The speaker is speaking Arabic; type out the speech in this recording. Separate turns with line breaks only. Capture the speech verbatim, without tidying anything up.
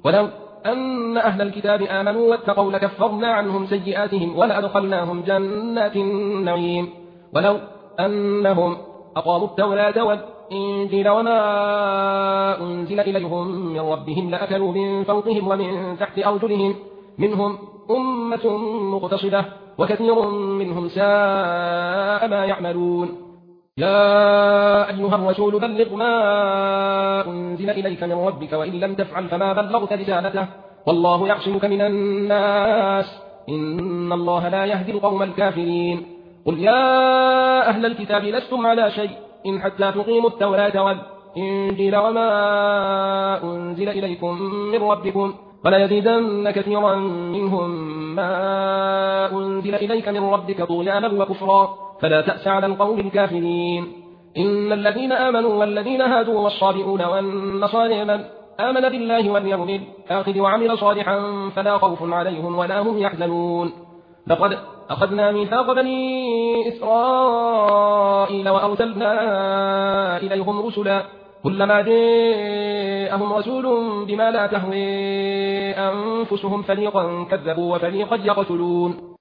ولو أن أهل الكتاب آمنوا واتقوا لكفرنا عنهم سيئاتهم ولأدخلناهم جنات النعيم ولو أنهم أقاموا التوراة والإنجيل وما أنزل إليهم من ربهم لأكلوا من فوقهم ومن تحت أرجلهم منهم أمة مقتصدة وكثير منهم ساء ما يعملون يا أيها الرسول بلغ ما أنزل إليك من ربك وإن لم تفعل فما بلغت رسالته والله يعصمك من الناس إن الله لا يهدي القوم الكافرين قل يا أهل الكتاب لستم على شيء إن حتى تقيموا التوراة والإنجيل وما أنزل إليكم من ربكم وليزيدن كثيرا منهم ما أنزل إليك من ربك طغيانا وكفرا فلا تأس على القوم الكافرين إن الذين آمنوا والذين هادوا والصابئون والنصارى من آمن بالله واليوم الآخر وعمل صالحا فلا خوف عليهم ولا هم يحزنون لقد أخذنا ميثاق بني إسرائيل وأرسلنا إليهم رسلا كلما جاءهم رسول بما لا تهوي أنفسهم فريقا كذبوا وفريقا يقتلون